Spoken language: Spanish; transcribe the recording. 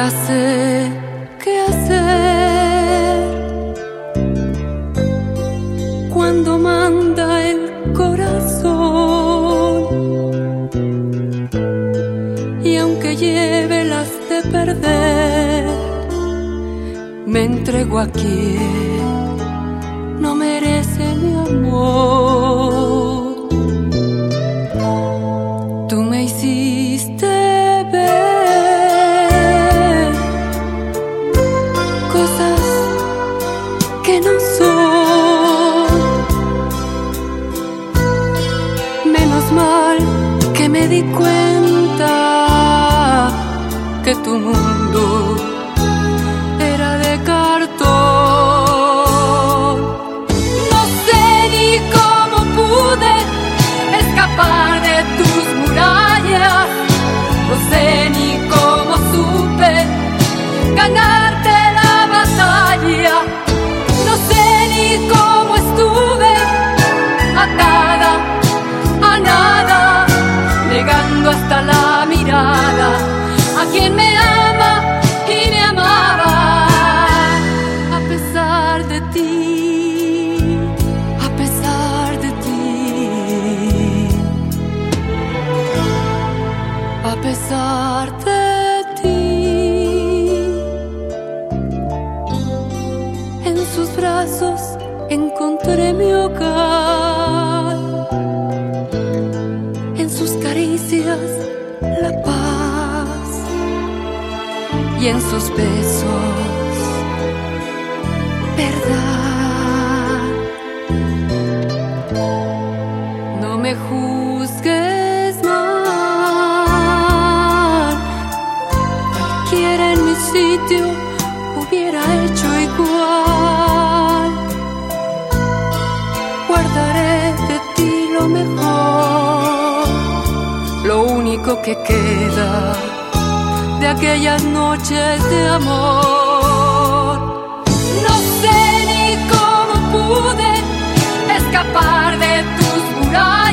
nunca sé qué hacer cuando manda el corazón, y aunque lleve las de perder, me entrego a quien no merece mi amor. Tú me hiciste ver cosas que no son. Menos mal que me di cuenta que tu mundo era de cartón. No sé ni cómo pude escapar de tus murallas, no sé ni cómo supe ganarte la batalla, no sé ni cómo estuve atada a nada, negando hasta la mirada a quien me ama y me amaba. A pesar de ti, a pesar de ti, a pesar de ti, en sus brazos encontré mi hogar, en sus caricias la paz y en sus besos verdad. No me juzgues mal, cualquiera en mi sitio hubiera hecho igual. Guardaré de ti lo mejor, lo único que queda de aquellas noches de amor. No sé ni cómo pude escapar de tus murallas,